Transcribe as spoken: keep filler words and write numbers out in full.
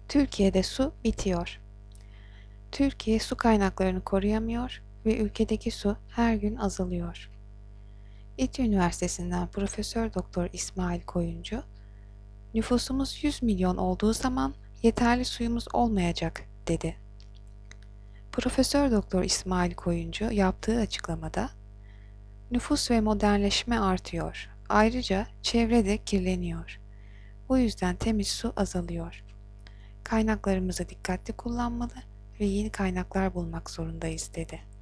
Türkiye'de su bitiyor. Türkiye su kaynaklarını koruyamıyor ve ülkedeki su her gün azalıyor. İTÜ Üniversitesi'nden Profesör Doktor İsmail Koyuncu, "Nüfusumuz yüz milyon olduğu zaman yeterli suyumuz olmayacak," dedi. Profesör Doktor İsmail Koyuncu yaptığı açıklamada, "Nüfus ve modernleşme artıyor. Ayrıca çevre de kirleniyor. Bu yüzden temiz su azalıyor. Kaynaklarımızı dikkatli kullanmalı ve yeni kaynaklar bulmak zorundayız," dedi.